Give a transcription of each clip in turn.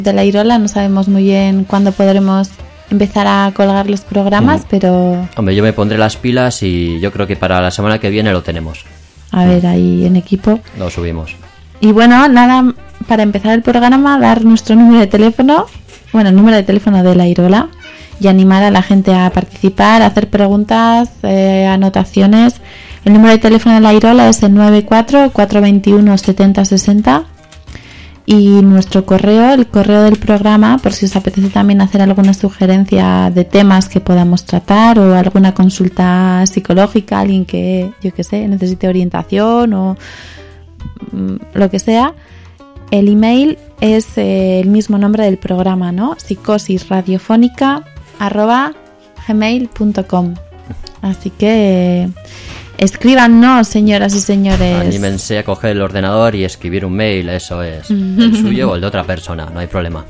de la Irola no sabemos muy bien cuándo podremos empezar a colgar los programas, pero... Hombre, yo me pondré las pilas y yo creo que para la semana que viene lo tenemos. A ver, ahí en equipo. Lo subimos. Y bueno, nada, para empezar el programa, dar nuestro número de teléfono, bueno, el número de teléfono de la Irola, y animar a la gente a participar, a hacer preguntas, anotaciones. El número de teléfono de la Irola es el 94-421-7060. Y nuestro correo, el correo del programa, por si os apetece también hacer alguna sugerencia de temas que podamos tratar o alguna consulta psicológica, alguien que, yo qué sé, necesite orientación o lo que sea. El email es el mismo nombre del programa, ¿no? psicosisradiofónica@gmail.com. Así que escríbanos, señoras y señores. Anímense a coger el ordenador y escribir un mail, eso es. El suyo o el de otra persona, no hay problema.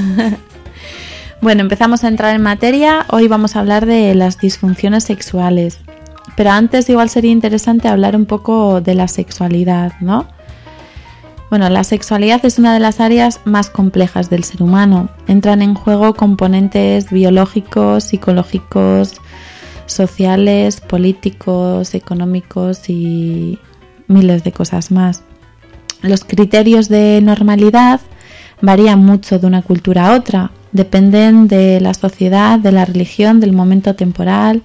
Bueno, empezamos a entrar en materia. Hoy vamos a hablar de las disfunciones sexuales. Pero antes igual sería interesante hablar un poco de la sexualidad, ¿no? Bueno, la sexualidad es una de las áreas más complejas del ser humano. Entran en juego componentes biológicos, psicológicos, sociales, políticos, económicos y miles de cosas más. Los criterios de normalidad varían mucho de una cultura a otra, dependen de la sociedad, de la religión, del momento temporal,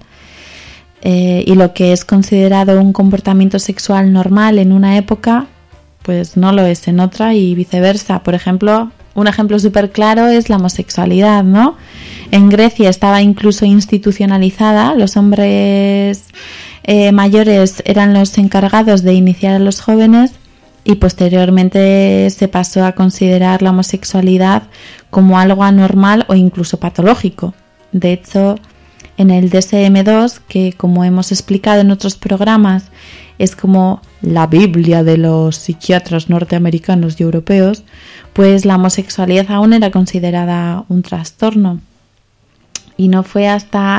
y lo que es considerado un comportamiento sexual normal en una época, pues no lo es en otra y viceversa. Por ejemplo, un ejemplo súper claro es la homosexualidad, ¿no? En Grecia estaba incluso institucionalizada, los hombres mayores eran los encargados de iniciar a los jóvenes y posteriormente se pasó a considerar la homosexualidad como algo anormal o incluso patológico. De hecho, en el DSM-2, que como hemos explicado en otros programas, es como la Biblia de los psiquiatras norteamericanos y europeos, pues la homosexualidad aún era considerada un trastorno. Y no fue hasta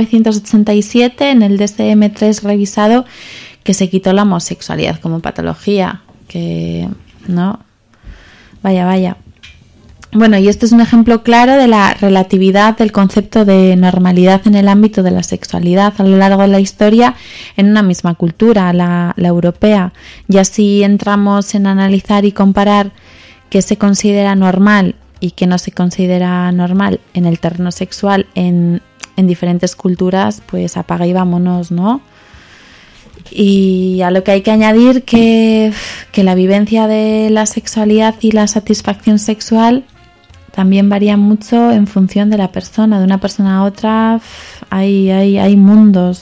1987, en el DSM-3 revisado, que se quitó la homosexualidad como patología. Que no, vaya. Bueno, y este es un ejemplo claro de la relatividad del concepto de normalidad en el ámbito de la sexualidad a lo largo de la historia en una misma cultura, la europea. Y así entramos en analizar y comparar qué se considera normal y qué no se considera normal en el terreno sexual en diferentes culturas, pues apaga y vámonos, ¿no? Y a lo que hay que añadir que la vivencia de la sexualidad y la satisfacción sexual también varía mucho en función de la persona. De una persona a otra hay mundos.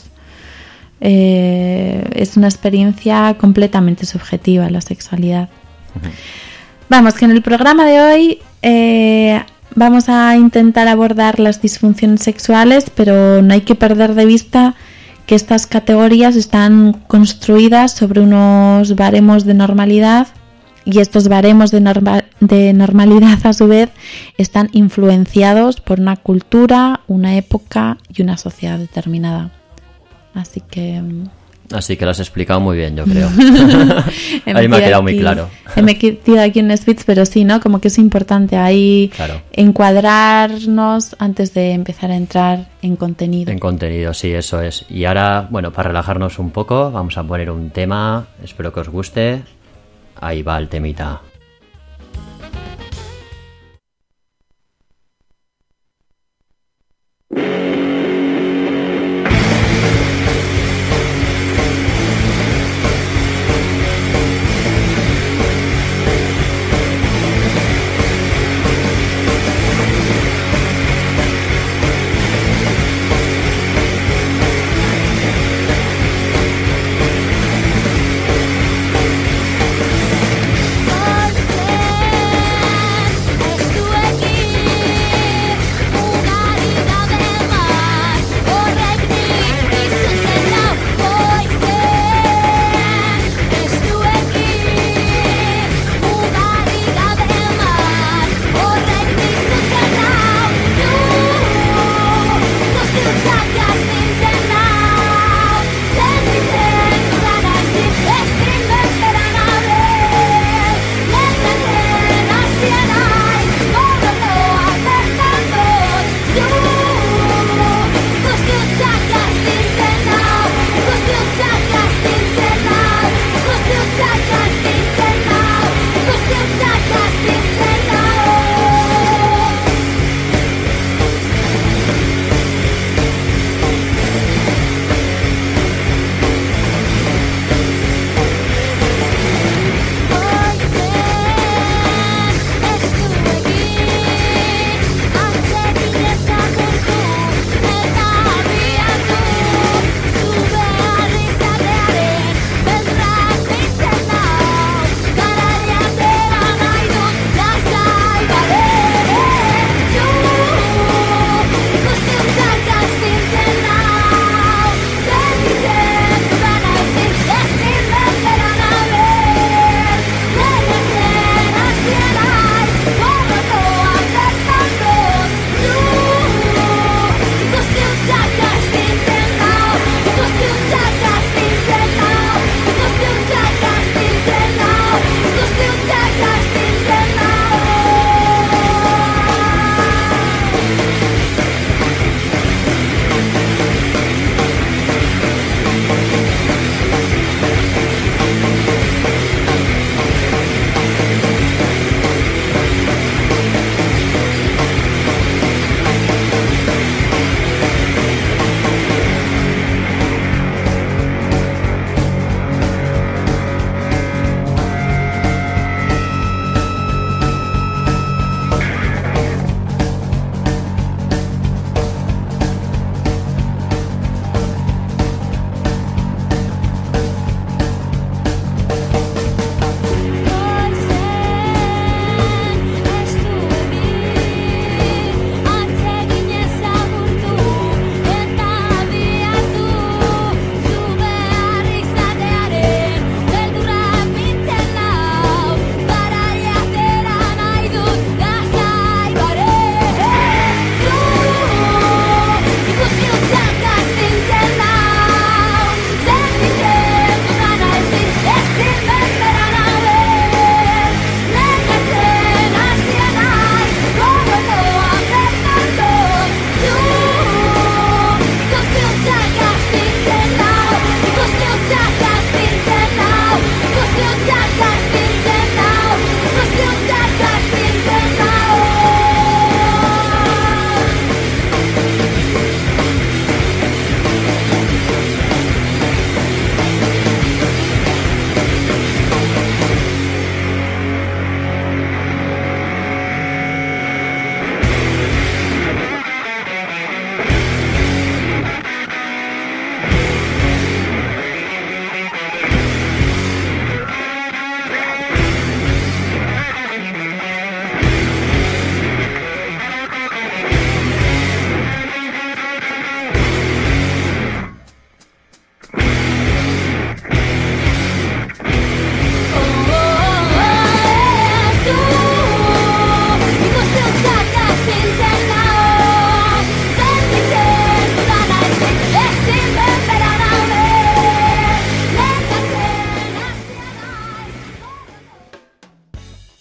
Es una experiencia completamente subjetiva la sexualidad. Vamos, que en el programa de hoy vamos a intentar abordar las disfunciones sexuales, pero no hay que perder de vista que estas categorías están construidas sobre unos baremos de normalidad y estos baremos de normalidad a su vez están influenciados por una cultura, una época y una sociedad determinada. Así que lo has explicado muy bien, yo creo. Ahí me ha quedado muy claro. Me he metido aquí en speech, pero sí, ¿no? Como que es importante ahí encuadrarnos antes de empezar a entrar en contenido. En contenido, sí, eso es. Y ahora, bueno, para relajarnos un poco, vamos a poner un tema. Espero que os guste. Ahí va el temita. I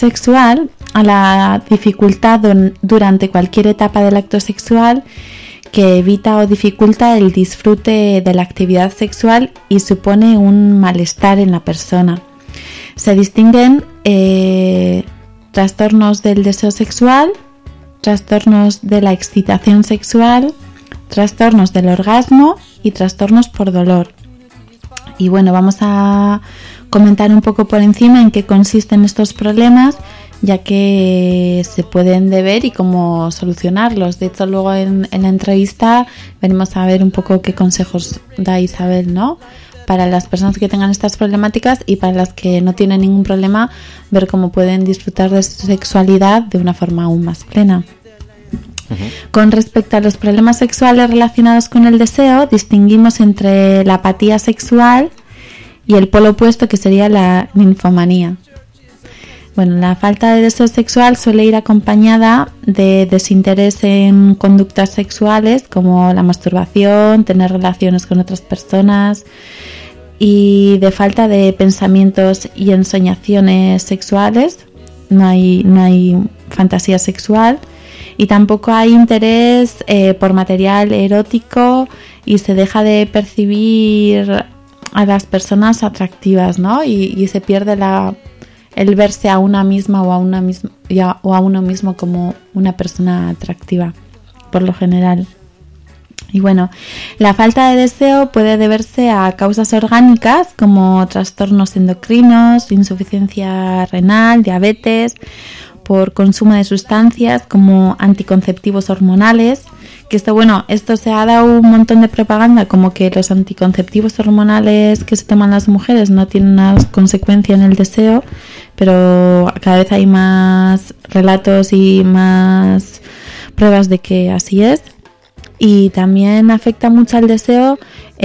sexual a la dificultad durante cualquier etapa del acto sexual que evita o dificulta el disfrute de la actividad sexual y supone un malestar en la persona. Se distinguen trastornos del deseo sexual, trastornos de la excitación sexual, trastornos del orgasmo y trastornos por dolor. Y bueno, vamos a comentar un poco por encima en qué consisten estos problemas, ya que se pueden deber y cómo solucionarlos. De hecho, luego en la entrevista venimos a ver un poco qué consejos da Isabel, ¿no?, para las personas que tengan estas problemáticas y para las que no tienen ningún problema, ver cómo pueden disfrutar de su sexualidad de una forma aún más plena. Con respecto a los problemas sexuales relacionados con el deseo, distinguimos entre la apatía sexual y el polo opuesto, que sería la ninfomanía. Bueno, la falta de deseo sexual suele ir acompañada de desinterés en conductas sexuales como la masturbación, tener relaciones con otras personas, y de falta de pensamientos y ensoñaciones sexuales. No hay fantasía sexual y tampoco hay interés por material erótico, y se deja de percibir a las personas atractivas, ¿no? Y se pierde el verse a una misma o a uno mismo como una persona atractiva, por lo general. Y bueno, la falta de deseo puede deberse a causas orgánicas como trastornos endocrinos, insuficiencia renal, diabetes, por consumo de sustancias como anticonceptivos hormonales, que esto se ha dado un montón de propaganda como que los anticonceptivos hormonales que se toman las mujeres no tienen una consecuencia en el deseo, pero cada vez hay más relatos y más pruebas de que así es. Y también afecta mucho al deseo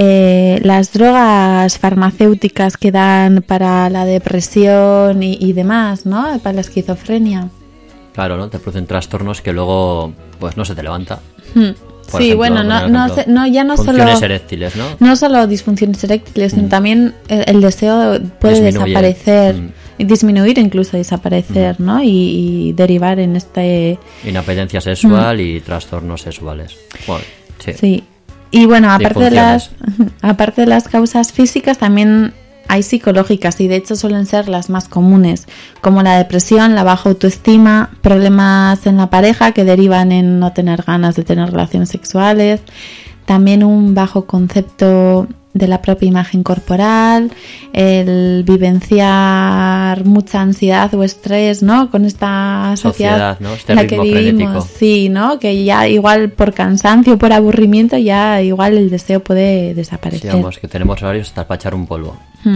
las drogas farmacéuticas que dan para la depresión y demás, ¿no? Para la esquizofrenia. Claro, ¿no? Te producen trastornos que luego pues no se te levanta. Por ejemplo, bueno, ya no solo funciones eréctiles, ¿no? No solo disfunciones eréctiles, sino también el deseo puede desaparecer, disminuir, incluso desaparecer, ¿no? Y derivar en inapetencia sexual y trastornos sexuales. Bueno, sí. Y bueno, aparte de las causas físicas, también hay psicológicas, y de hecho suelen ser las más comunes, como la depresión, la baja autoestima, problemas en la pareja que derivan en no tener ganas de tener relaciones sexuales, también un bajo concepto de la propia imagen corporal, el vivenciar mucha ansiedad o estrés, ¿no? Con esta sociedad, ¿no? En la que vivimos, sí, ¿no? Que ya igual por cansancio, por aburrimiento, ya igual el deseo puede desaparecer. Sí, vamos, que tenemos horarios hasta para echar un polvo.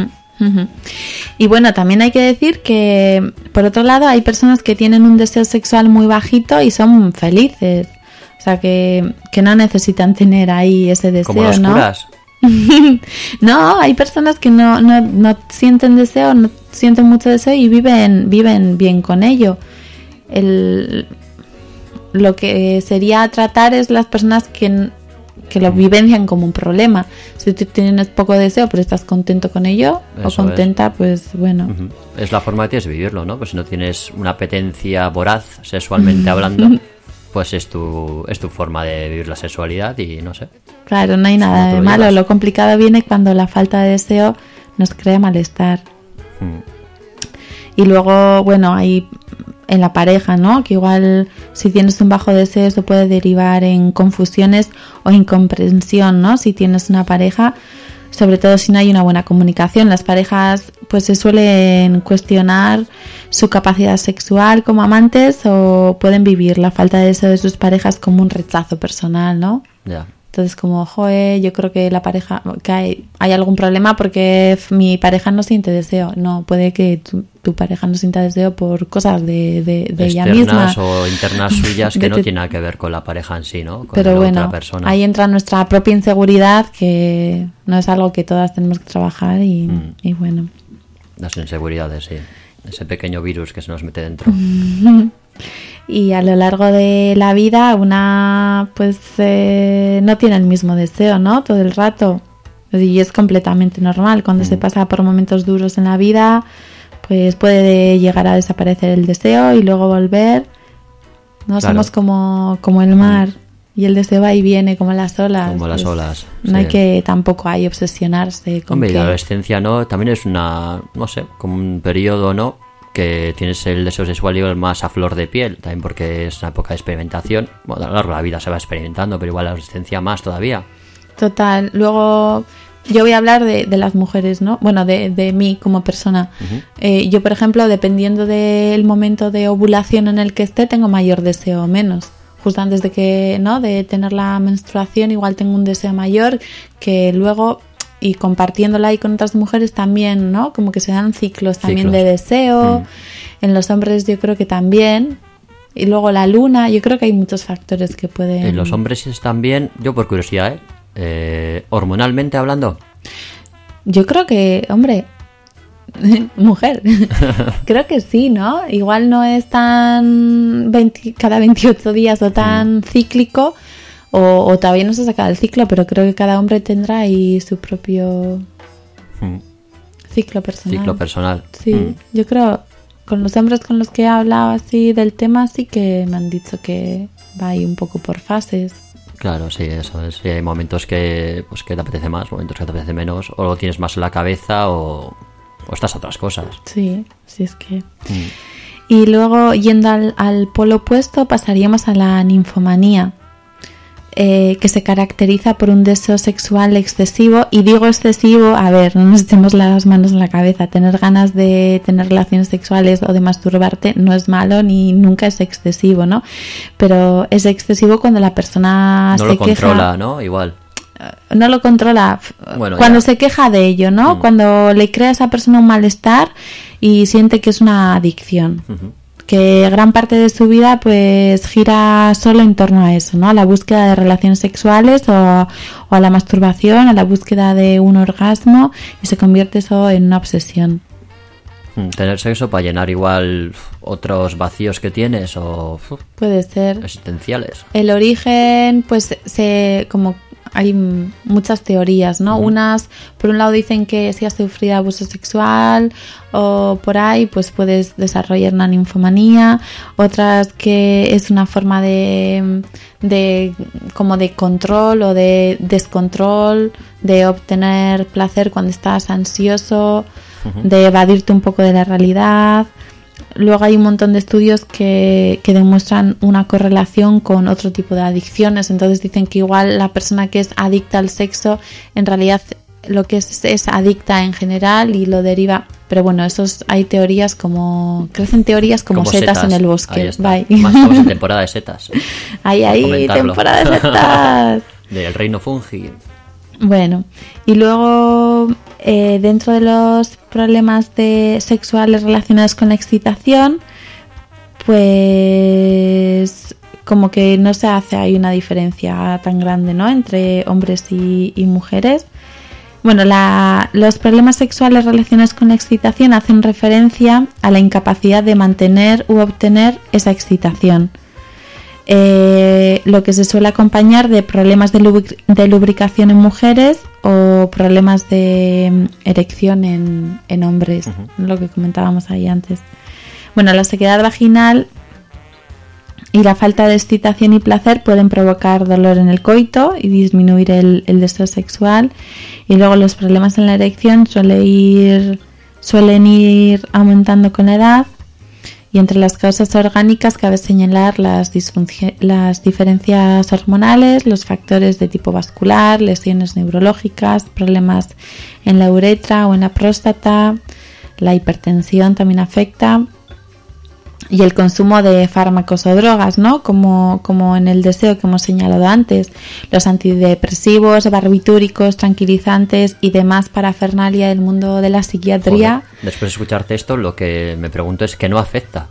Y bueno, también hay que decir que por otro lado hay personas que tienen un deseo sexual muy bajito y son felices, o sea que no necesitan tener ahí ese deseo, como los curas. No, hay personas que no sienten deseo, no sienten mucho deseo y viven bien con ello. Lo que sería tratar es las personas que lo vivencian como un problema. Si tú tienes poco deseo pero estás contento con ello, eso, o contenta, pues bueno. Es la forma que tienes de vivirlo, ¿no? Pues si no tienes una apetencia voraz sexualmente hablando, pues es tu forma de vivir la sexualidad y no sé. Claro, no hay nada de malo. Lo complicado viene cuando la falta de deseo nos crea malestar. Y luego, bueno, hay en la pareja, ¿no? Que igual si tienes un bajo deseo eso puede derivar en confusiones o incomprensión, ¿no? Si tienes una pareja, sobre todo si no hay una buena comunicación. Las parejas pues se suelen cuestionar su capacidad sexual como amantes, o pueden vivir la falta de deseo de sus parejas como un rechazo personal, ¿no? Ya. Entonces como, yo creo que la pareja, que hay algún problema porque mi pareja no siente deseo. No, puede que tu pareja no sienta deseo por cosas de ella misma. Externas o internas suyas que no tienen nada que ver con la pareja en sí, ¿no? Con pero la bueno, otra persona. Ahí entra nuestra propia inseguridad, que no es algo que todas tenemos que trabajar y bueno. Las inseguridades, sí. Ese pequeño virus que se nos mete dentro. Y a lo largo de la vida una pues no tiene el mismo deseo, ¿no? Todo el rato. Y es completamente normal. Cuando se pasa por momentos duros en la vida, pues puede llegar a desaparecer el deseo y luego volver. No Claro. somos como el mar y el deseo va y viene como las olas. Como las Pues olas, No hay sí. que tampoco hay obsesionarse con Hombre, y que... la adolescencia, ¿no? También es una, no sé, como un periodo, ¿no? Que tienes el deseo sexual igual más a flor de piel, también porque es una época de experimentación. Bueno, a lo largo de la vida se va experimentando, pero igual la adolescencia más todavía. Total. Luego yo voy a hablar de las mujeres, ¿no? Bueno, de mí como persona. Yo, por ejemplo, dependiendo del momento de ovulación en el que esté, tengo mayor deseo o menos. Justo antes de que, ¿no? De tener la menstruación, igual tengo un deseo mayor que luego, y compartiéndola ahí con otras mujeres también, ¿no? Como que se dan ciclos también Ciclos. de deseo. En los hombres yo creo que también. Y luego la luna, yo creo que hay muchos factores que pueden... En los hombres están bien, yo por curiosidad, hormonalmente hablando. Yo creo que, hombre, mujer, creo que sí, ¿no? Igual no es tan cada 28 días o tan cíclico, o todavía no se ha sacado el ciclo, pero creo que cada hombre tendrá ahí su propio ciclo personal. Ciclo personal. Sí, yo creo, con los hombres con los que he hablado así del tema, sí que me han dicho que va ahí un poco por fases. Claro, sí, eso es. Sí, hay momentos que, pues, que te apetece más, momentos que te apetece menos, o lo tienes más en la cabeza o estás a otras cosas. Sí, sí es que... Y luego, yendo al polo opuesto, pasaríamos a la ninfomanía, que se caracteriza por un deseo sexual excesivo. Y digo excesivo, a ver, no nos echemos las manos en la cabeza. Tener ganas de tener relaciones sexuales o de masturbarte no es malo ni nunca es excesivo, ¿no? Pero es excesivo cuando la persona No se lo queja... controla, ¿no? Igual. No lo controla Bueno, cuando ya. se queja de ello, ¿no? Cuando le crea a esa persona un malestar y siente que es una adicción. Que gran parte de su vida pues gira solo en torno a eso, ¿no? A la búsqueda de relaciones sexuales o a la masturbación, a la búsqueda de un orgasmo, y se convierte eso en una obsesión. Tener sexo para llenar igual otros vacíos que tienes o Puede ser. existenciales. El origen, pues como hay muchas teorías, ¿no? Unas, por un lado, dicen que si has sufrido abuso sexual o por ahí, pues puedes desarrollar una ninfomanía. Otras que es una forma de como de control o de descontrol, de obtener placer cuando estás ansioso, de evadirte un poco de la realidad. Luego hay un montón de estudios que demuestran una correlación con otro tipo de adicciones. Entonces dicen que igual la persona que es adicta al sexo, en realidad lo que es adicta en general y lo deriva. Pero bueno, hay teorías crecen teorías como setas en el bosque. Ahí está. Bye. Más estamos en temporada de setas. Ahí, Comentarlo. temporada de setas. Del reino fungi. Bueno, y luego dentro de los problemas sexuales relacionados con la excitación, pues como que no se hace ahí una diferencia tan grande, ¿no? Entre hombres y mujeres. Bueno, los problemas sexuales relacionados con la excitación hacen referencia a la incapacidad de mantener u obtener esa excitación. Lo que se suele acompañar de problemas de lubricación en mujeres o problemas de erección en hombres, lo que comentábamos ahí antes. Bueno, la sequedad vaginal y la falta de excitación y placer pueden provocar dolor en el coito y disminuir el deseo sexual. Y luego los problemas en la erección suelen ir aumentando con la edad. Y entre las causas orgánicas cabe señalar las diferencias hormonales, los factores de tipo vascular, lesiones neurológicas, problemas en la uretra o en la próstata, la hipertensión también afecta, y el consumo de fármacos o drogas, ¿no? Como en el deseo que hemos señalado antes, los antidepresivos, barbitúricos, tranquilizantes y demás parafernalia del mundo de la psiquiatría. Joder, después de escucharte esto, lo que me pregunto es que no afecta.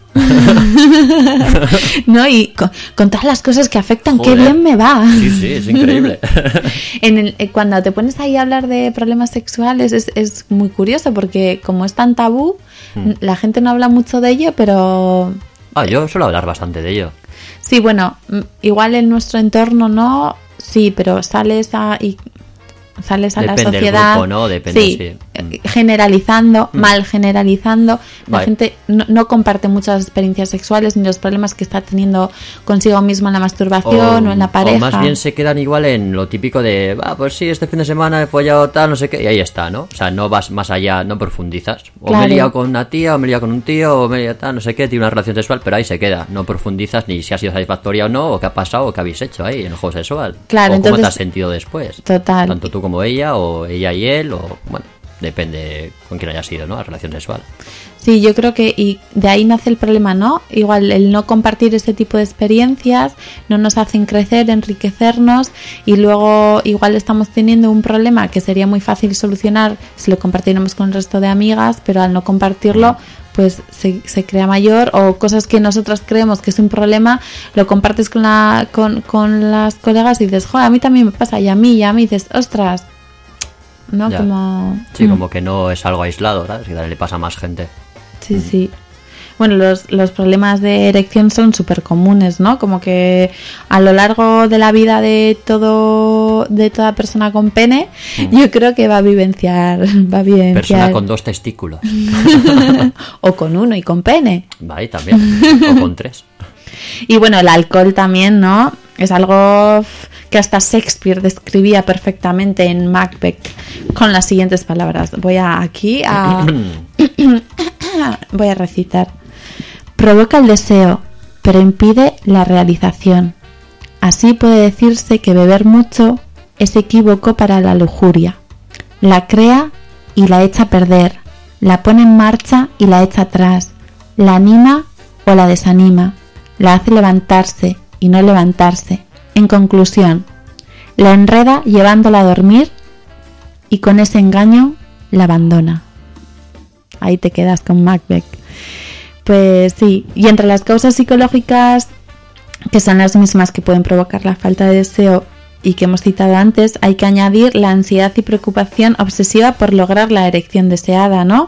No, y con todas las cosas que afectan, Joder. qué bien me va. Sí, es increíble. Cuando te pones ahí a hablar de problemas sexuales es muy curioso porque como es tan tabú, la gente no habla mucho de ello, pero... Yo suelo hablar bastante de ello. Sí, bueno, igual en nuestro entorno no, sí, pero sales a la Depende sociedad. del grupo, ¿no? Depende, sí. generalizando, mal generalizando, la Vale. gente no comparte muchas experiencias sexuales ni los problemas que está teniendo consigo mismo en la masturbación o en la pareja. O más bien se quedan igual en lo típico de, pues sí, este fin de semana he follado tal, no sé qué, y ahí está, ¿no? O sea, no vas más allá, no profundizas. O Claro. me he liado con una tía, o me he liado con un tío, o me he liado tal, no sé qué, tiene una relación sexual, pero ahí se queda. No profundizas ni si ha sido satisfactoria o no, o qué ha pasado, o qué habéis hecho ahí en el juego sexual. Claro, o cómo te entonces- has sentido después. Total. Tanto tú como ella, o ella y él, o bueno, depende con quién haya sido, ¿no? La relación sexual. Sí, yo creo que y de ahí nace el problema, ¿no? Igual el no compartir este tipo de experiencias no nos hacen crecer, enriquecernos y luego igual estamos teniendo un problema que sería muy fácil solucionar si lo compartiéramos con el resto de amigas, pero al no compartirlo pues se crea mayor, o cosas que nosotras creemos que es un problema, lo compartes con las colegas y dices, joder, a mí también me pasa, y a mí dices, ostras, ¿no? Ya. Como... Sí, como que no es algo aislado, ¿sabes? Que también le pasa a más gente. Sí, sí. Bueno, los problemas de erección son súper comunes, ¿no? Como que a lo largo de la vida de toda persona con pene, yo creo que va a vivenciar. Persona con 2 testículos. O con 1 y con pene. Va ahí también. O con 3. Y bueno, el alcohol también, ¿no? Es algo que hasta Shakespeare describía perfectamente en Macbeth con las siguientes palabras. Voy a recitar. Provoca el deseo, pero impide la realización. Así puede decirse que beber mucho es equívoco para la lujuria. La crea y la echa a perder, la pone en marcha y la echa atrás, la anima o la desanima, la hace levantarse y no levantarse. En conclusión, la enreda llevándola a dormir y con ese engaño la abandona. Ahí te quedas con Macbeth. Pues sí, y entre las causas psicológicas, que son las mismas que pueden provocar la falta de deseo y que hemos citado antes, hay que añadir la ansiedad y preocupación obsesiva por lograr la erección deseada, ¿no?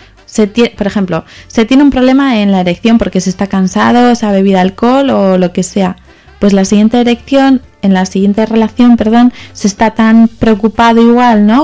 Por ejemplo, se tiene un problema en la erección porque se está cansado, se ha bebido alcohol o lo que sea. Pues en la siguiente relación, se está tan preocupado igual, ¿no?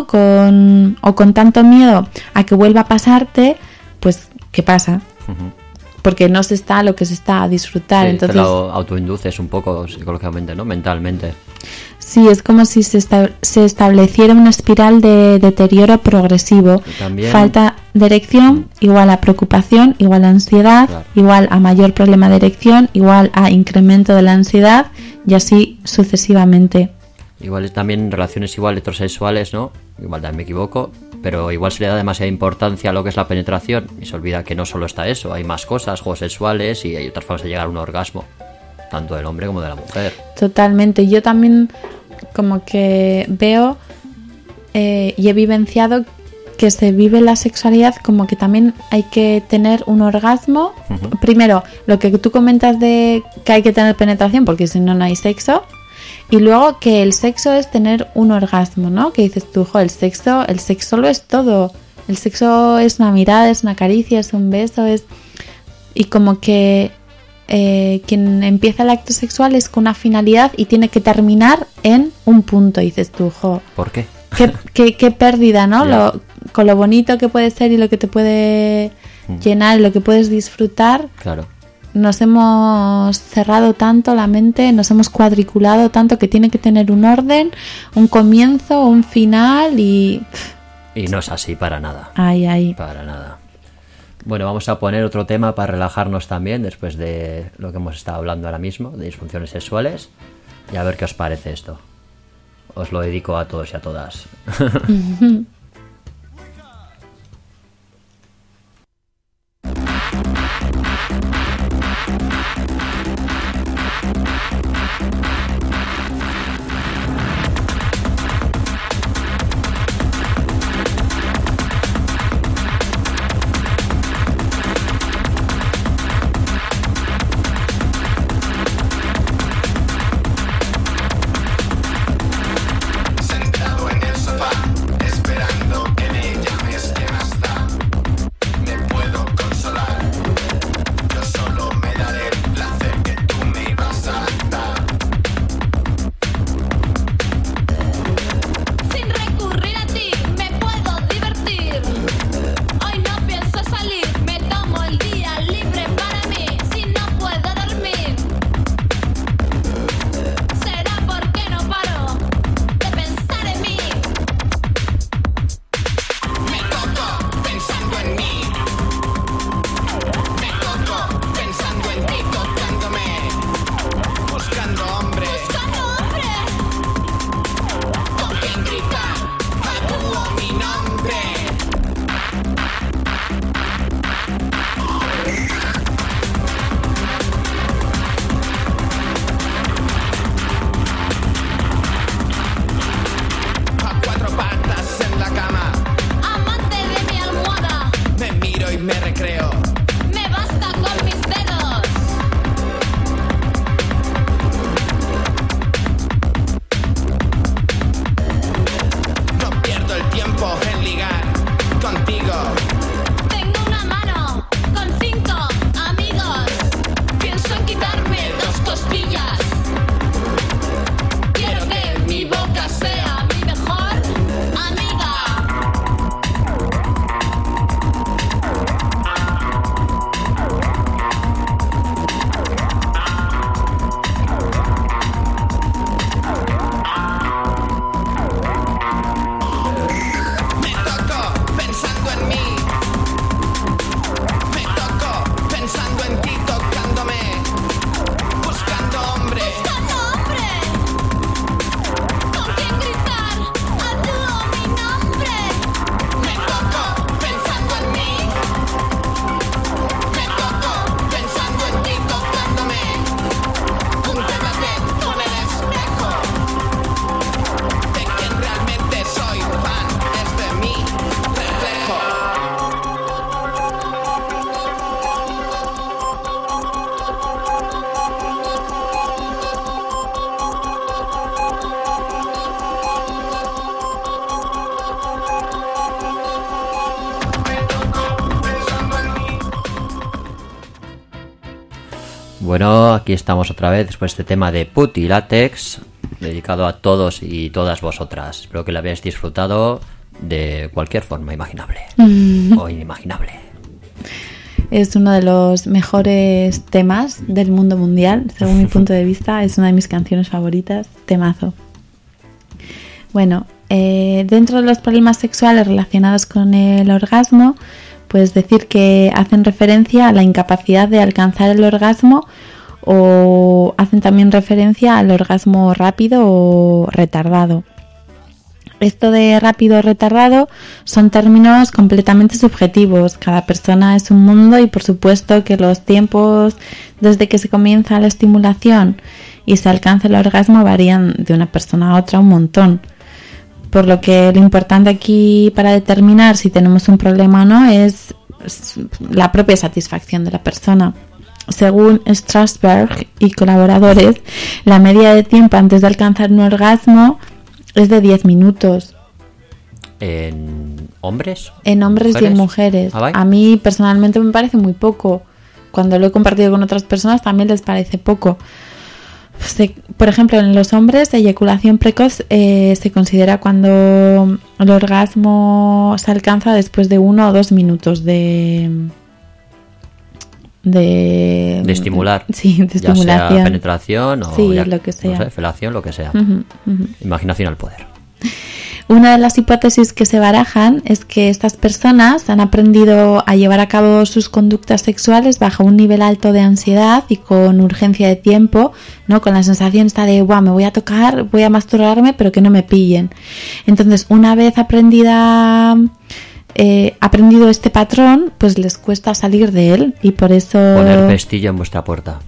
O con tanto miedo a que vuelva a pasarte, pues, ¿qué pasa? Porque no se está lo que se está a disfrutar. Sí, entonces te lo autoinduces un poco psicológicamente, ¿no? Mentalmente. sí, es como si se estableciera una espiral de deterioro progresivo. Y también- Falta de erección igual a preocupación, igual a ansiedad, Claro. igual a mayor problema de erección, igual a incremento de la ansiedad y así sucesivamente. Igual también relaciones igual heterosexuales, ¿no? Igual también me equivoco, pero igual se le da demasiada importancia a lo que es la penetración y se olvida que no solo está eso, hay más cosas, juegos sexuales y hay otras formas de llegar a un orgasmo, tanto del hombre como de la mujer. Totalmente. Yo también como que veo y he vivenciado que se vive la sexualidad como que también hay que tener un orgasmo. Primero, lo que tú comentas de que hay que tener penetración porque si no, no hay sexo. Y luego que el sexo es tener un orgasmo, ¿no? Que dices tú, el sexo lo es todo. El sexo es una mirada, es una caricia, es un beso, y como que quien empieza el acto sexual es con una finalidad y tiene que terminar en un punto. Y dices tú, ¿Por qué? qué pérdida, ¿no? Ya. Con lo bonito que puede ser y lo que te puede llenar y lo que puedes disfrutar. Claro. Nos hemos cerrado tanto la mente, nos hemos cuadriculado tanto que tiene que tener un orden, un comienzo, un final y no es así para nada. Ay. Para nada. Bueno, vamos a poner otro tema para relajarnos también después de lo que hemos estado hablando ahora mismo, de disfunciones sexuales, y a ver qué os parece esto. Os lo dedico a todos y a todas. Sentado en el sofá, esperando Bueno, aquí estamos otra vez después de este tema de Put y látex, dedicado a todos y todas vosotras. Espero que lo hayáis disfrutado de cualquier forma imaginable o inimaginable. Es uno de los mejores temas del mundo mundial, según mi punto de vista. Es una de mis canciones favoritas, temazo. Bueno, dentro de los problemas sexuales relacionados con el orgasmo, pues decir que hacen referencia a la incapacidad de alcanzar el orgasmo o hacen también referencia al orgasmo rápido o retardado. Esto de rápido o retardado son términos completamente subjetivos. Cada persona es un mundo y por supuesto que los tiempos desde que se comienza la estimulación y se alcanza el orgasmo varían de una persona a otra un montón. Por lo que lo importante aquí para determinar si tenemos un problema o no es la propia satisfacción de la persona. Según Strasberg y colaboradores, la media de tiempo antes de alcanzar un orgasmo es de 10 minutos. ¿En hombres? En hombres y en mujeres. A mí personalmente me parece muy poco. Cuando lo he compartido con otras personas también les parece poco. Por ejemplo, en los hombres, eyaculación precoz se considera cuando el orgasmo se alcanza después de 1 o 2 minutos de estimular. Sí, de estimulación. Ya sea penetración o sí, lo que sea. No sé, felación, lo que sea. Imaginación al poder. Una de las hipótesis que se barajan es que estas personas han aprendido a llevar a cabo sus conductas sexuales bajo un nivel alto de ansiedad y con urgencia de tiempo, ¿no? Con la sensación esta de, me voy a tocar, voy a masturbarme, pero que no me pillen. Entonces, una vez aprendido este patrón, pues les cuesta salir de él y por eso... Poner pestillo en vuestra puerta.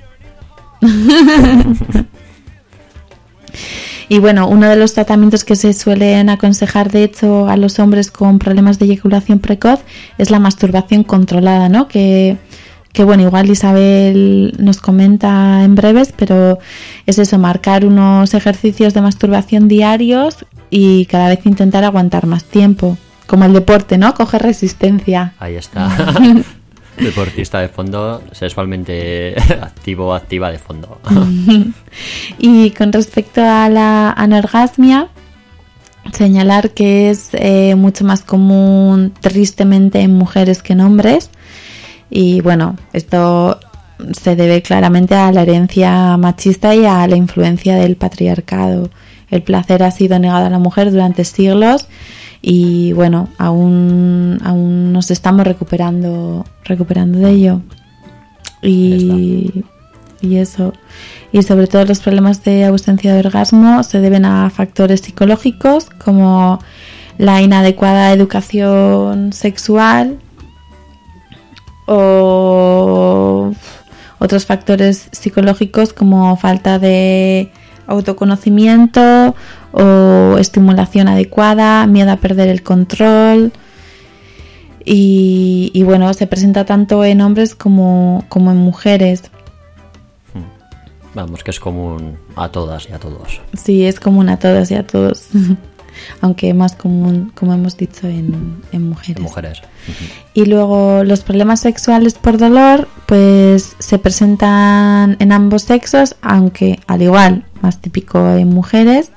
Y bueno, uno de los tratamientos que se suelen aconsejar, de hecho, a los hombres con problemas de eyaculación precoz es la masturbación controlada, ¿no? Que bueno, igual Isabel nos comenta en breves, pero es eso, marcar unos ejercicios de masturbación diarios y cada vez intentar aguantar más tiempo. Como el deporte, ¿no? Coger resistencia. Ahí está. Deportista de fondo, sexualmente activo o activa de fondo. Y con respecto a la anorgasmia, señalar que es mucho más común tristemente en mujeres que en hombres. Y bueno, esto se debe claramente a la herencia machista y a la influencia del patriarcado. El placer ha sido negado a la mujer durante siglos. Y bueno, aún nos estamos recuperando de ello. Y eso. Y sobre todo los problemas de ausencia de orgasmo se deben a factores psicológicos como la inadecuada educación sexual o otros factores psicológicos como falta de autoconocimiento o estimulación adecuada, miedo a perder el control y bueno, se presenta tanto en hombres como en mujeres. Vamos, que es común a todas y a todos. Sí, es común a todas y a todos, aunque más común, como hemos dicho, en mujeres. Y luego los problemas sexuales por dolor pues se presentan en ambos sexos, aunque al igual más típico en mujeres,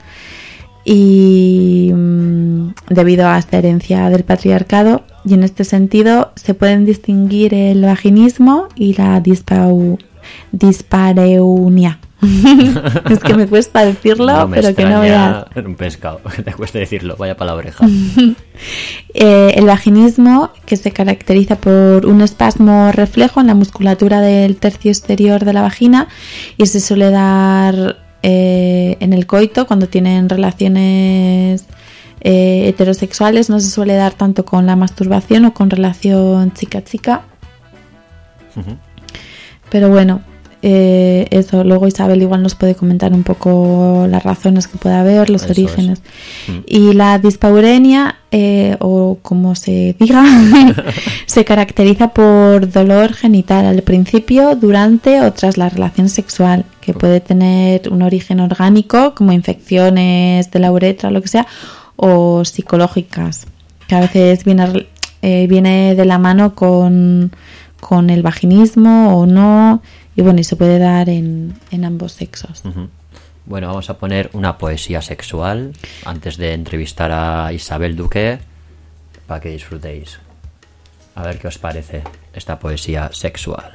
y debido a esta herencia del patriarcado, y en este sentido se pueden distinguir el vaginismo y la dispareunia. Es que me cuesta decirlo, pero que no veas. En un pescado, que te cuesta decirlo, vaya para la oreja. El vaginismo, que se caracteriza por un espasmo reflejo en la musculatura del tercio exterior de la vagina y se suele dar en el coito cuando tienen relaciones heterosexuales. No se suele dar tanto con la masturbación o con relación chica-chica. Pero bueno, eso, luego Isabel igual nos puede comentar un poco las razones que puede haber, los orígenes. Y la dispaurenia, o como se diga, se caracteriza por dolor genital al principio, durante o tras la relación sexual, que puede tener un origen orgánico, como infecciones de la uretra o lo que sea, o psicológicas, que a veces viene de la mano con el vaginismo o no, bueno, y se puede dar en ambos sexos. Uh-huh. Bueno, vamos a poner una poesía sexual antes de entrevistar a Isabel Duque para que disfrutéis. A ver qué os parece esta poesía sexual.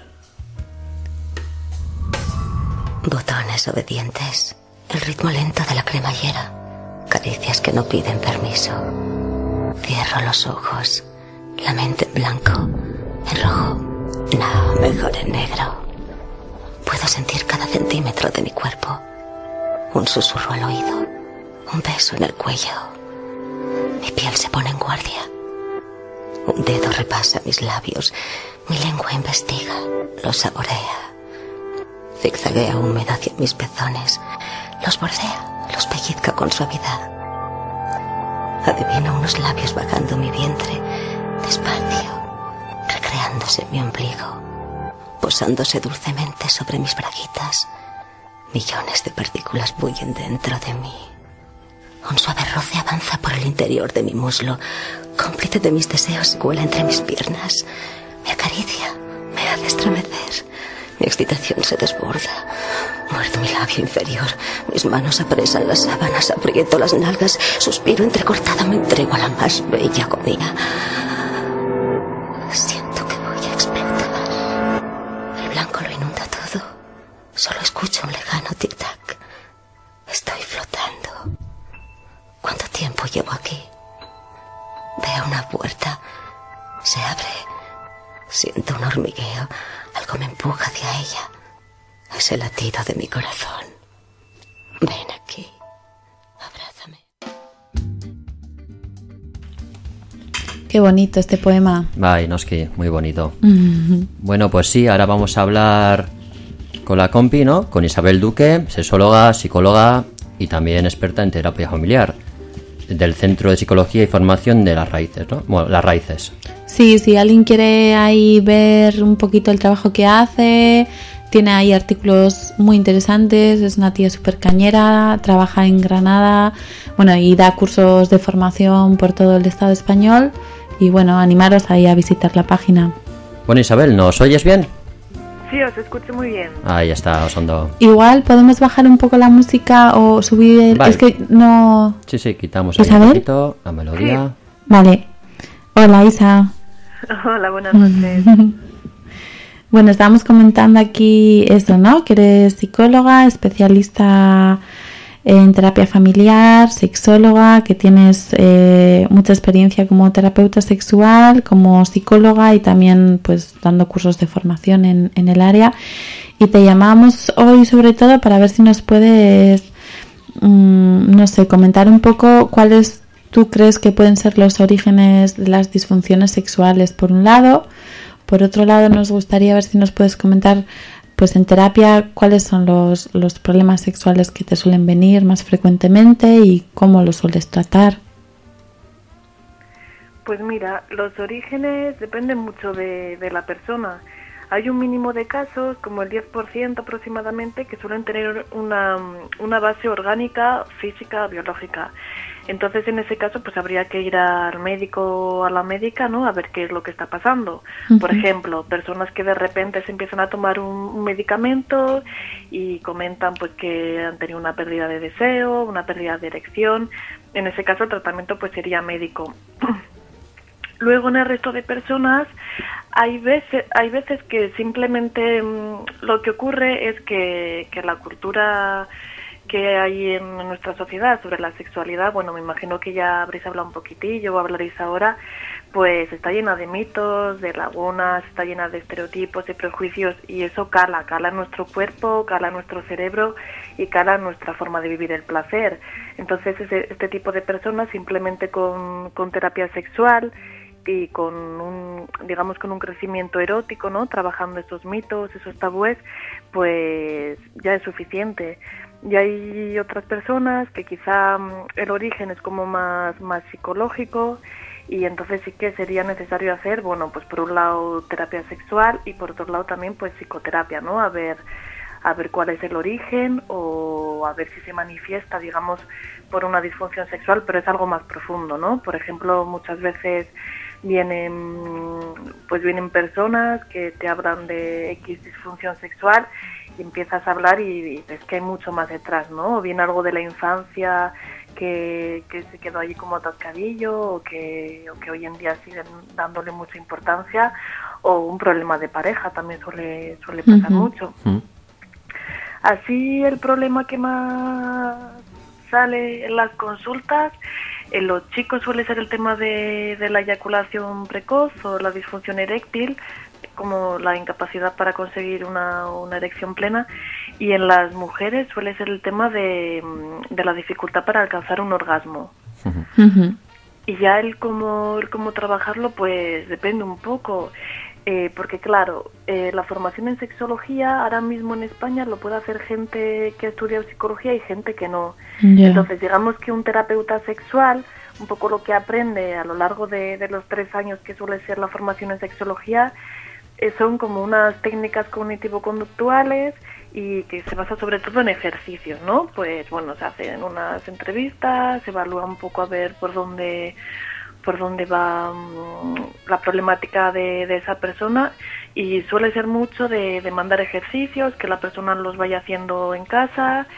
Botones obedientes, el ritmo lento de la cremallera, caricias que no piden permiso. Cierro los ojos, la mente en blanco, en rojo, no, mejor en negro. Puedo sentir cada centímetro de mi cuerpo, un susurro al oído, un beso en el cuello. Mi piel se pone en guardia. Un dedo repasa mis labios, mi lengua investiga, los saborea. Zigzaguea húmeda hacia mis pezones, los bordea, los pellizca con suavidad. Adivino unos labios vagando mi vientre, despacio, recreándose en mi ombligo, posándose dulcemente sobre mis braguitas. Millones de partículas bullen dentro de mí. Un suave roce avanza por el interior de mi muslo, cómplice de mis deseos, cuela entre mis piernas. Me acaricia, me hace estremecer. Mi excitación se desborda. Muerdo mi labio inferior. Mis manos apresan las sábanas, aprieto las nalgas, suspiro entrecortada, me entrego a la más bella agonía. Siento que voy a explotar. El blanco lo inunda todo. Solo escucho un lejano tic-tac. Estoy flotando. ¿Cuánto tiempo llevo aquí? Veo una puerta. Se abre. Siento un hormigueo. Algo me empuja hacia ella. Es el latido de mi corazón. Ven aquí. Abrázame. Qué bonito este poema. Ay, Noski, muy bonito. Bueno, pues sí, ahora vamos a hablar con la compi, ¿no? Con Isabel Duque, sexóloga, psicóloga y también experta en terapia familiar del Centro de Psicología y Formación de Las Raíces, ¿no? Bueno, Las Raíces. Sí, si alguien quiere ahí ver un poquito el trabajo que hace, tiene ahí artículos muy interesantes, es una tía súper cañera, trabaja en Granada, bueno, y da cursos de formación por todo el Estado español, y bueno, animaros ahí a visitar la página. Bueno, Isabel, ¿nos oyes bien? Sí, os escucho muy bien. Ahí está, Osondo. Igual podemos bajar un poco la música o subir el... Vale. Es que no... Sí, quitamos ahí ¿Isabel? un poquito la melodía. Sí. Vale. Hola, Isa. Hola, buenas noches. Bueno, estábamos comentando aquí eso, ¿no? Que eres psicóloga, especialista en terapia familiar, sexóloga, que tienes mucha experiencia como terapeuta sexual, como psicóloga y también pues dando cursos de formación en el área. Y te llamamos hoy sobre todo para ver si nos puedes, no sé, comentar un poco cuáles tú crees que pueden ser los orígenes de las disfunciones sexuales, por un lado. Por otro lado, nos gustaría ver si nos puedes comentar, pues en terapia, cuáles son los problemas sexuales que te suelen venir más frecuentemente y cómo los sueles tratar. Pues mira, los orígenes dependen mucho de la persona. Hay un mínimo de casos, como el 10% aproximadamente, que suelen tener una base orgánica, física, biológica. Entonces, en ese caso, pues habría que ir al médico o a la médica, ¿no? A ver qué es lo que está pasando. Uh-huh. Por ejemplo, personas que de repente se empiezan a tomar un medicamento y comentan pues que han tenido una pérdida de deseo, una pérdida de erección. En ese caso, el tratamiento pues sería médico. Luego, en el resto de personas, hay veces que simplemente lo que ocurre es que la cultura que hay en nuestra sociedad sobre la sexualidad, bueno, me imagino que ya habréis hablado un poquitillo o hablaréis ahora, pues está llena de mitos, de lagunas, está llena de estereotipos, de prejuicios, y eso cala en nuestro cuerpo, cala en nuestro cerebro y cala en nuestra forma de vivir el placer. Entonces este tipo de personas simplemente con terapia sexual y con un crecimiento erótico, ¿no? Trabajando esos mitos, esos tabúes, pues ya es suficiente. Y hay otras personas que quizá el origen es como más psicológico, y entonces sí que sería necesario hacer, bueno, pues por un lado terapia sexual y por otro lado también pues psicoterapia, ¿no? A ver cuál es el origen, o a ver si se manifiesta, digamos, por una disfunción sexual, pero es algo más profundo, ¿no? Por ejemplo, muchas veces vienen personas que te hablan de X disfunción sexual y empiezas a hablar y dices que hay mucho más detrás, ¿no? O bien algo de la infancia que se quedó allí como atascadillo o que hoy en día siguen dándole mucha importancia, o un problema de pareja también suele pasar mucho. Así, el problema que más sale en las consultas en los chicos suele ser el tema de la eyaculación precoz o la disfunción eréctil, como la incapacidad para conseguir una erección plena, y en las mujeres suele ser el tema de la dificultad para alcanzar un orgasmo. Y ya el cómo trabajarlo, pues depende un poco, porque claro, la formación en sexología ahora mismo en España lo puede hacer gente que ha estudiado psicología y gente que no. Entonces digamos que un terapeuta sexual, un poco lo que aprende a lo largo de los 3 años que suele ser la formación en sexología, son como unas técnicas cognitivo-conductuales y que se basa sobre todo en ejercicios, ¿no? Pues bueno, se hacen unas entrevistas, se evalúa un poco a ver por dónde va la problemática de esa persona, y suele ser mucho de mandar ejercicios, que la persona los vaya haciendo en casa,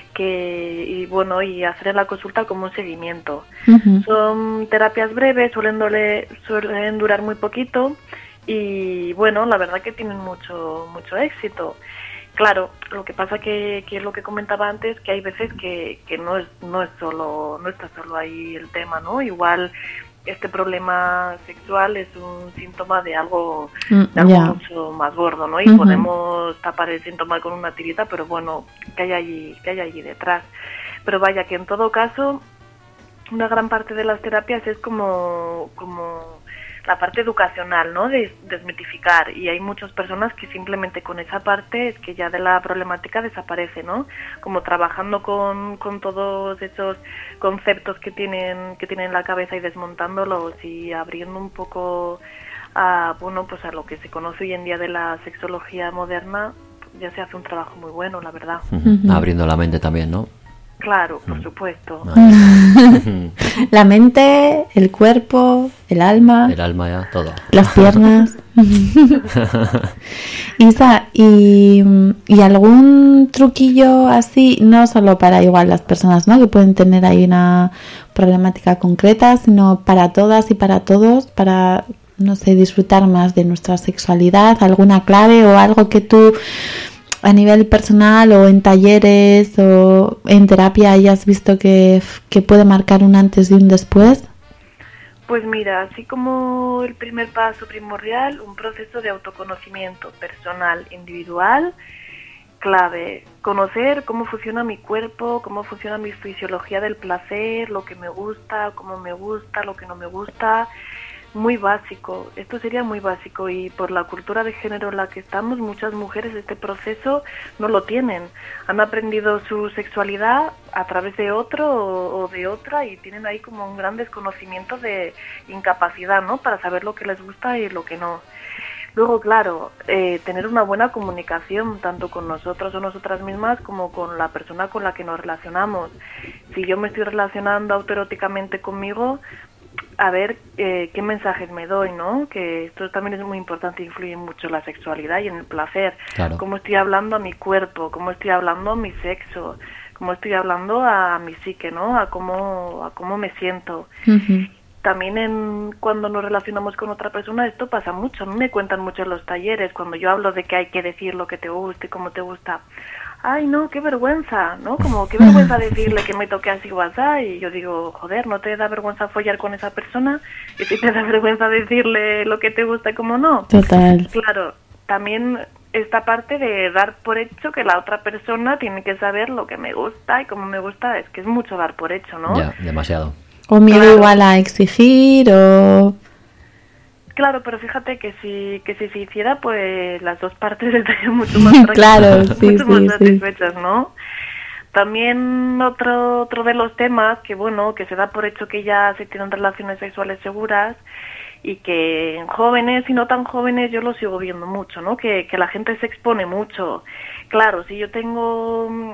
y hacer en la consulta como un seguimiento. Son terapias breves, suelen durar muy poquito, y bueno, la verdad que tienen mucho éxito. Claro, lo que pasa que es lo que comentaba antes, que hay veces que no está solo ahí el tema, ¿no? Igual este problema sexual es un síntoma de algo mucho más gordo, ¿no? Y podemos tapar el síntoma con una tirita, pero bueno, que hay allí detrás. Pero vaya, que en todo caso, una gran parte de las terapias es como la parte educacional, ¿no? De desmitificar, y hay muchas personas que simplemente con esa parte es que ya de la problemática desaparece, ¿no? Como trabajando con todos esos conceptos que tienen en la cabeza y desmontándolos y abriendo un poco a lo que se conoce hoy en día de la sexología moderna, ya se hace un trabajo muy bueno, la verdad. Abriendo la mente también, ¿no? Claro, por supuesto. La mente, el cuerpo, el alma. El alma, ya, todo. Las piernas. Isa, ¿y algún truquillo así, no solo para igual las personas, ¿no?, que pueden tener ahí una problemática concreta, sino para todas y para todos, para, no sé, disfrutar más de nuestra sexualidad? ¿Alguna clave o algo que tú, a nivel personal o en talleres o en terapia, hayas visto que puede marcar un antes y un después? Pues mira, así como el primer paso primordial, un proceso de autoconocimiento personal, individual, clave. Conocer cómo funciona mi cuerpo, cómo funciona mi fisiología del placer, lo que me gusta, cómo me gusta, lo que no me gusta. Muy básico, esto sería muy básico, y por la cultura de género en la que estamos, muchas mujeres este proceso no lo tienen. Han aprendido su sexualidad a través de otro o de otra, y tienen ahí como un gran desconocimiento de incapacidad, ¿no?, para saber lo que les gusta y lo que no. Luego, claro, tener una buena comunicación, tanto con nosotros o nosotras mismas como con la persona con la que nos relacionamos. Si yo me estoy relacionando autoeróticamente conmigo, a ver qué mensajes me doy, ¿no? Que esto también es muy importante, influye mucho en la sexualidad y en el placer. Claro. Cómo estoy hablando a mi cuerpo, cómo estoy hablando a mi sexo, cómo estoy hablando a mi psique, ¿no? A cómo me siento. También cuando nos relacionamos con otra persona, esto pasa mucho. A mí me cuentan mucho en los talleres, cuando yo hablo de que hay que decir lo que te gusta y cómo te gusta. Ay, no, qué vergüenza, ¿no? Como qué vergüenza decirle que me toque así o así. Y yo digo, joder, ¿no te da vergüenza follar con esa persona? Y si te da vergüenza decirle lo que te gusta y cómo no. Total. Claro, también esta parte de dar por hecho que la otra persona tiene que saber lo que me gusta y cómo me gusta, es que es mucho dar por hecho, ¿no? Ya, demasiado. O miedo igual a exigir o... Claro, pero fíjate que si se hiciera, pues las dos partes estarían mucho más claro, sí, mucho más sí, satisfechas, ¿no? También otro de los temas que se da por hecho que ya se tienen relaciones sexuales seguras, y que en jóvenes y no tan jóvenes yo lo sigo viendo mucho, ¿no? Que la gente se expone mucho. Claro, si yo tengo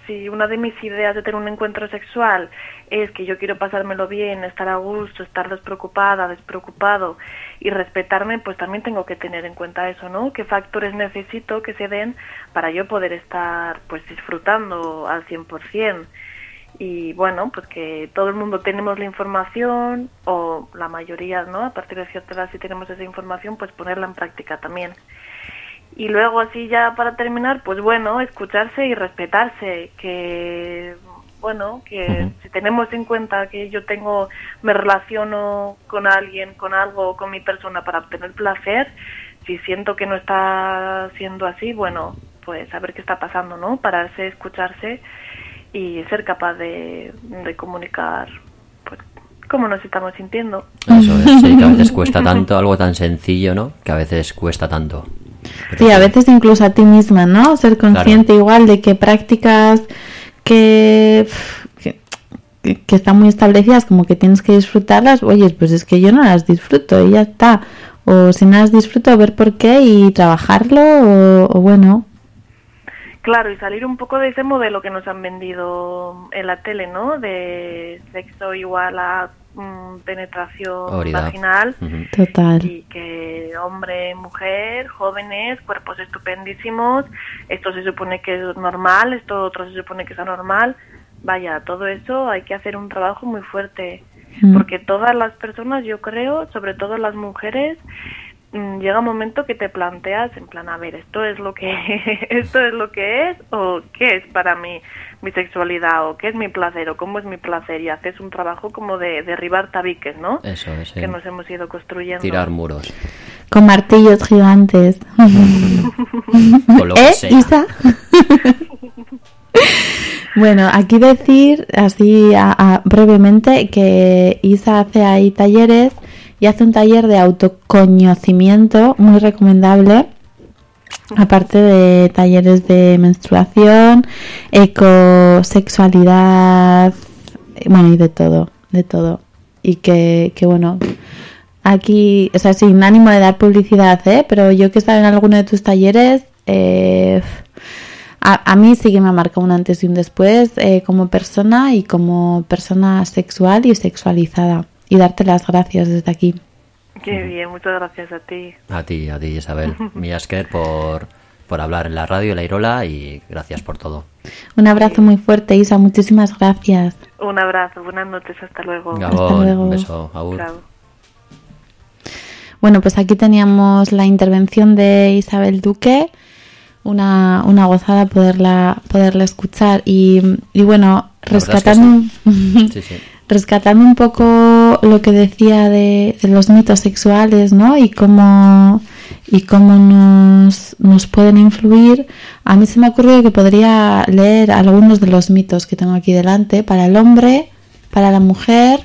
si una de mis ideas de tener un encuentro sexual es que yo quiero pasármelo bien, estar a gusto, estar despreocupada, despreocupado y respetarme, pues también tengo que tener en cuenta eso, ¿no? ¿Qué factores necesito que se den para yo poder estar pues disfrutando al 100%? Y bueno, pues que todo el mundo tenemos la información, o la mayoría, ¿no? A partir de cierta edad, si tenemos esa información, pues ponerla en práctica también. Y luego, así ya para terminar, pues bueno, escucharse y respetarse, que bueno, que si tenemos en cuenta que yo me relaciono con alguien, con algo, con mi persona para obtener placer, si siento que no está siendo así, bueno, pues a ver qué está pasando, ¿no? Pararse, escucharse y ser capaz de comunicar, pues, cómo nos estamos sintiendo. Eso es, sí, que a veces cuesta tanto, algo tan sencillo, ¿no? Que a veces cuesta tanto. Pero sí, a veces incluso a ti misma, ¿no? Ser consciente igual de que prácticas que están muy establecidas, como que tienes que disfrutarlas, oye, pues es que yo no las disfruto y ya está. O si no las disfruto, ver por qué y trabajarlo, o bueno. Claro, y salir un poco de ese modelo que nos han vendido en la tele, ¿no? De sexo igual a penetración vaginal. Total. Y que hombre, mujer, jóvenes, cuerpos estupendísimos, esto se supone que es normal, esto otro se supone que es anormal. Vaya, todo eso hay que hacer un trabajo muy fuerte, porque todas las personas, yo creo, sobre todo las mujeres, llega un momento que te planteas en plan, a ver, esto es lo que es, o qué es para mí mi sexualidad, o qué es mi placer, o cómo es mi placer, y haces un trabajo como de derribar tabiques, ¿no? Eso es, que nos hemos ido construyendo. Tirar muros. Con martillos gigantes. Con lo que sea. Isa? Bueno, aquí decir así brevemente que Isa hace ahí talleres y hace un taller de autoconocimiento muy recomendable, aparte de talleres de menstruación, ecosexualidad, bueno, y de todo. Y que bueno, aquí, o sea, sin ánimo de dar publicidad, pero yo que he estado en alguno de tus talleres, a mí sí que me ha marcado un antes y un después como persona y como persona sexual y sexualizada. Y darte las gracias desde aquí. Qué bien, muchas gracias a ti. A ti, Isabel. Mi Esker por hablar en la radio, la Irola, y gracias por todo. Un abrazo muy fuerte, Isa. Muchísimas gracias. Un abrazo, buenas noches, hasta luego. Gabón, hasta luego. Un beso, agur. Chao. Bueno, pues aquí teníamos la intervención de Isabel Duque. Una gozada poderla escuchar y bueno, rescatando sí. Rescatando un poco lo que decía de los mitos sexuales, ¿no? Y cómo nos pueden influir. A mí se me ha ocurrido que podría leer algunos de los mitos que tengo aquí delante para el hombre, para la mujer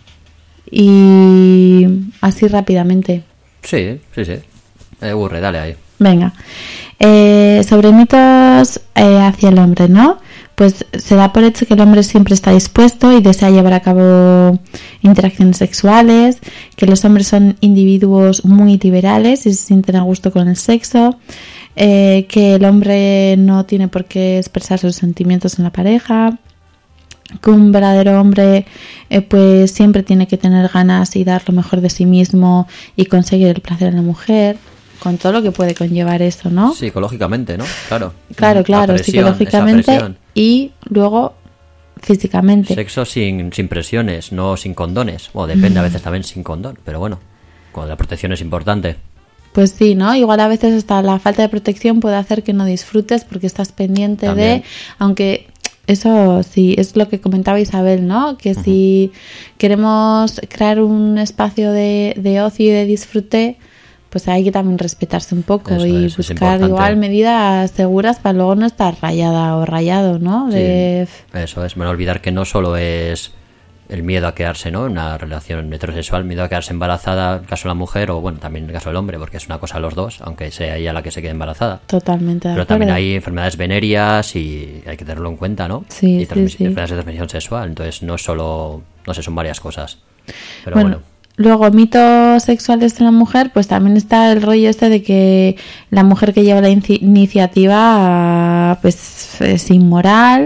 y así rápidamente. Sí. Aburre, dale ahí. Venga. Sobre mitos hacia el hombre, ¿no? Pues se da por hecho que el hombre siempre está dispuesto y desea llevar a cabo interacciones sexuales, que los hombres son individuos muy liberales y se sienten a gusto con el sexo, que el hombre no tiene por qué expresar sus sentimientos en la pareja, que un verdadero hombre pues siempre tiene que tener ganas y dar lo mejor de sí mismo y conseguir el placer en la mujer, con todo lo que puede conllevar eso, ¿no? Psicológicamente, ¿no? Claro, presión, psicológicamente y luego físicamente. Sexo sin presiones, no sin condones. Bueno, depende, a veces también sin condón, pero bueno, cuando la protección es importante. Pues sí, ¿no? Igual a veces hasta la falta de protección puede hacer que no disfrutes porque estás pendiente también. Aunque eso sí, es lo que comentaba Isabel, ¿no? Que si queremos crear un espacio de ocio y de disfrute, pues hay que también respetarse un poco y buscar igual medidas seguras para luego no estar rayada o rayado, ¿no? Sí, eso es, no olvidar que no solo es el miedo a quedarse, ¿no? En una relación heterosexual, miedo a quedarse embarazada en el caso de la mujer o bueno, también en el caso del hombre, porque es una cosa los dos, aunque sea ella la que se quede embarazada. Totalmente de Pero acuerdo. también hay enfermedades venéreas y hay que tenerlo en cuenta, ¿no? Sí, y sí. enfermedades de transmisión sexual, entonces no solo, no sé, son varias cosas. Pero bueno, Luego, mitos sexuales de la mujer, pues también está el rollo este de que la mujer que lleva la iniciativa pues es inmoral.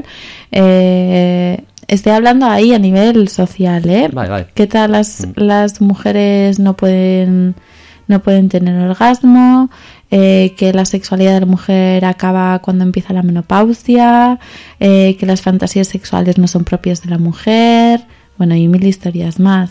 Estoy hablando ahí a nivel social, ¿eh? Vale. ¿Qué tal las mujeres no pueden tener orgasmo? Que la sexualidad de la mujer acaba cuando empieza la menopausia, que las fantasías sexuales no son propias de la mujer, bueno, y mil historias más.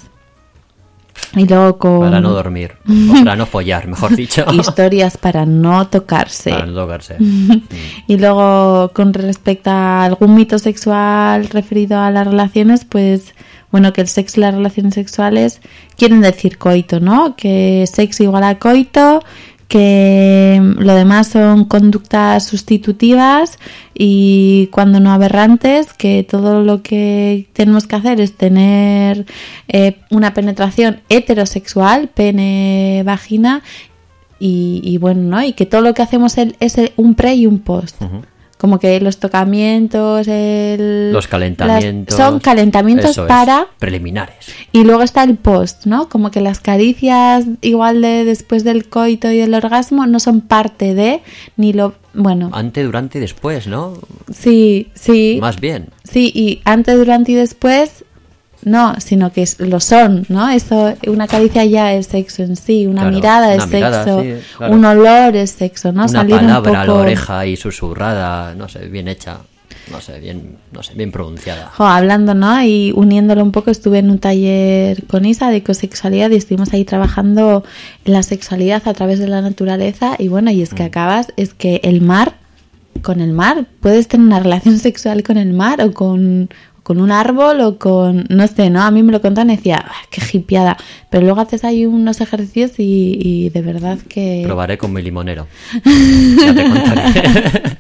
Y luego para no dormir, o para no follar, mejor dicho. Historias para no tocarse. Para no tocarse. Y luego, con respecto a algún mito sexual referido a las relaciones, pues, bueno, que el sexo y las relaciones sexuales quieren decir coito, ¿no? Que sexo igual a coito, que lo demás son conductas sustitutivas y cuando no aberrantes, que todo lo que tenemos que hacer es tener una penetración heterosexual, pene-vagina y bueno, ¿no? Y que todo lo que hacemos es un pre y un post. Uh-huh. Como que los tocamientos, los calentamientos... son calentamientos para... preliminares. Y luego está el post, ¿no? Como que las caricias, igual de después del coito y del orgasmo, no son parte de, ni lo... Bueno... Antes, durante y después, ¿no? Sí. Más bien. Sí, y antes, durante y después... No, sino que lo son, ¿no? Eso, una caricia ya es sexo en sí, una mirada es sexo, sí, claro. Un olor es sexo, ¿no? Una Salir palabra un poco... a la oreja y susurrada, no sé, bien hecha, bien pronunciada. Hablando, ¿no? Y uniéndolo un poco, estuve en un taller con Isa de ecosexualidad y estuvimos ahí trabajando la sexualidad a través de la naturaleza y bueno, y es que es que con el mar, puedes tener una relación sexual con el mar o con un árbol o con... No sé, ¿no? A mí me lo contaban y decía, qué hipiada. Pero luego haces ahí unos ejercicios y de verdad que... Probaré con mi limonero. Ya te contaré.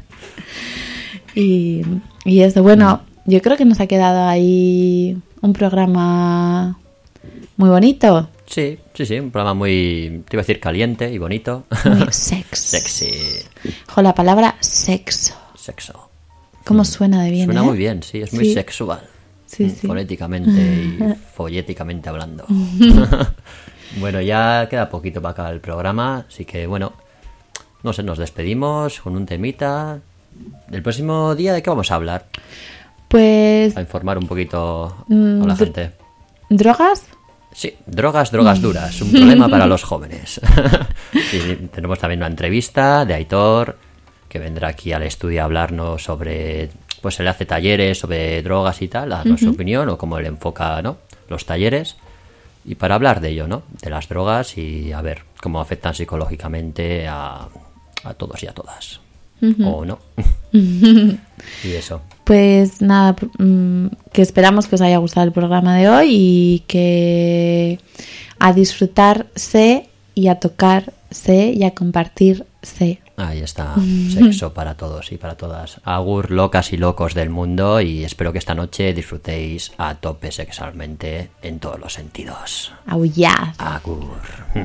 y eso, bueno, yo creo que nos ha quedado ahí un programa muy bonito. Sí, un programa muy... Te iba a decir caliente y bonito. Muy sexy. La palabra sexo. ¿Cómo suena de bien? Suena muy bien, sí, es muy sexual. Sí. Fonéticamente y folléticamente hablando. Bueno, ya queda poquito para acabar el programa, así que bueno, no sé, nos despedimos con un temita. ¿Del próximo día de qué vamos a hablar? Pues... A informar un poquito a la gente. ¿Drogas? Sí, drogas duras, un problema para los jóvenes. Y tenemos también una entrevista de Aitor, que vendrá aquí al estudio a hablarnos sobre, pues él hace talleres sobre drogas y tal, a darnos su opinión o cómo él enfoca, ¿no?, los talleres, y para hablar de ello, ¿no?, de las drogas y a ver cómo afectan psicológicamente a todos y a todas, o no. Y eso. Pues nada, que esperamos que os haya gustado el programa de hoy y que a disfrutarse y a tocarse y a compartirse. Ahí está, sexo para todos y para todas. Agur, locas y locos del mundo, y espero que esta noche disfrutéis a tope sexualmente en todos los sentidos. Aullad. Agur.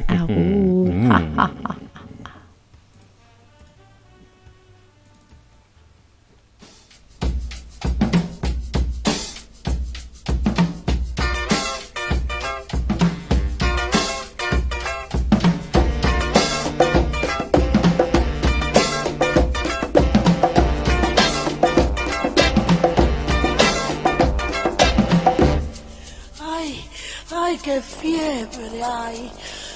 Agur. ¡Ay, qué fiebre hay!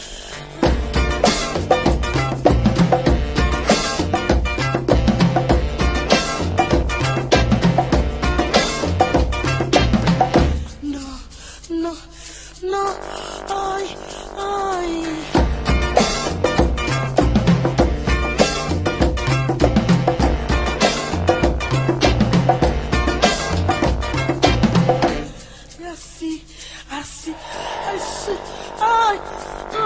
No, ay. Así, ay.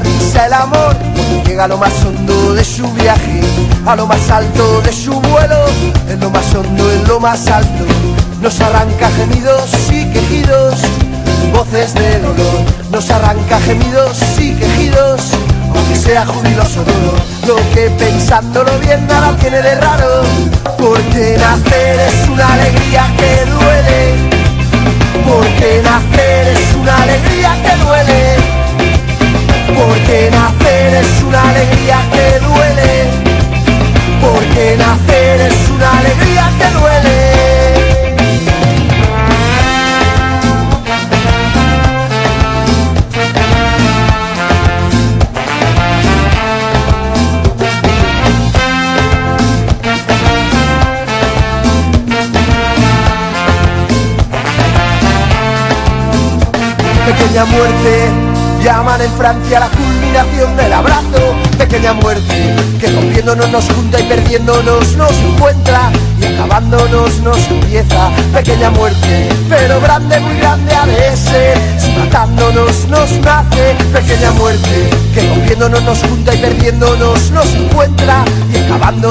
pisa el amor cuando llega a lo más hondo de su viaje, a lo más alto de su vuelo, en lo más hondo, en lo más alto, nos arranca gemidos y quejidos, voces de dolor, nos arranca gemidos y quejidos, aunque sea jubiloso todo, lo que pensándolo bien nada tiene de raro, porque nacer es una alegría que duele, porque nacer es una alegría que duele, porque nacer es una alegría que duele, porque nacer es una alegría que duele. Pequeña muerte, llaman en Francia la culminación del abrazo. Pequeña muerte, que rompiéndonos nos junta y perdiéndonos nos encuentra, y acabándonos nos empieza. Pequeña muerte, pero grande, muy grande ha de ser, si matándonos nos nace. Pequeña muerte, que rompiéndonos nos junta y perdiéndonos nos encuentra, y acabándonos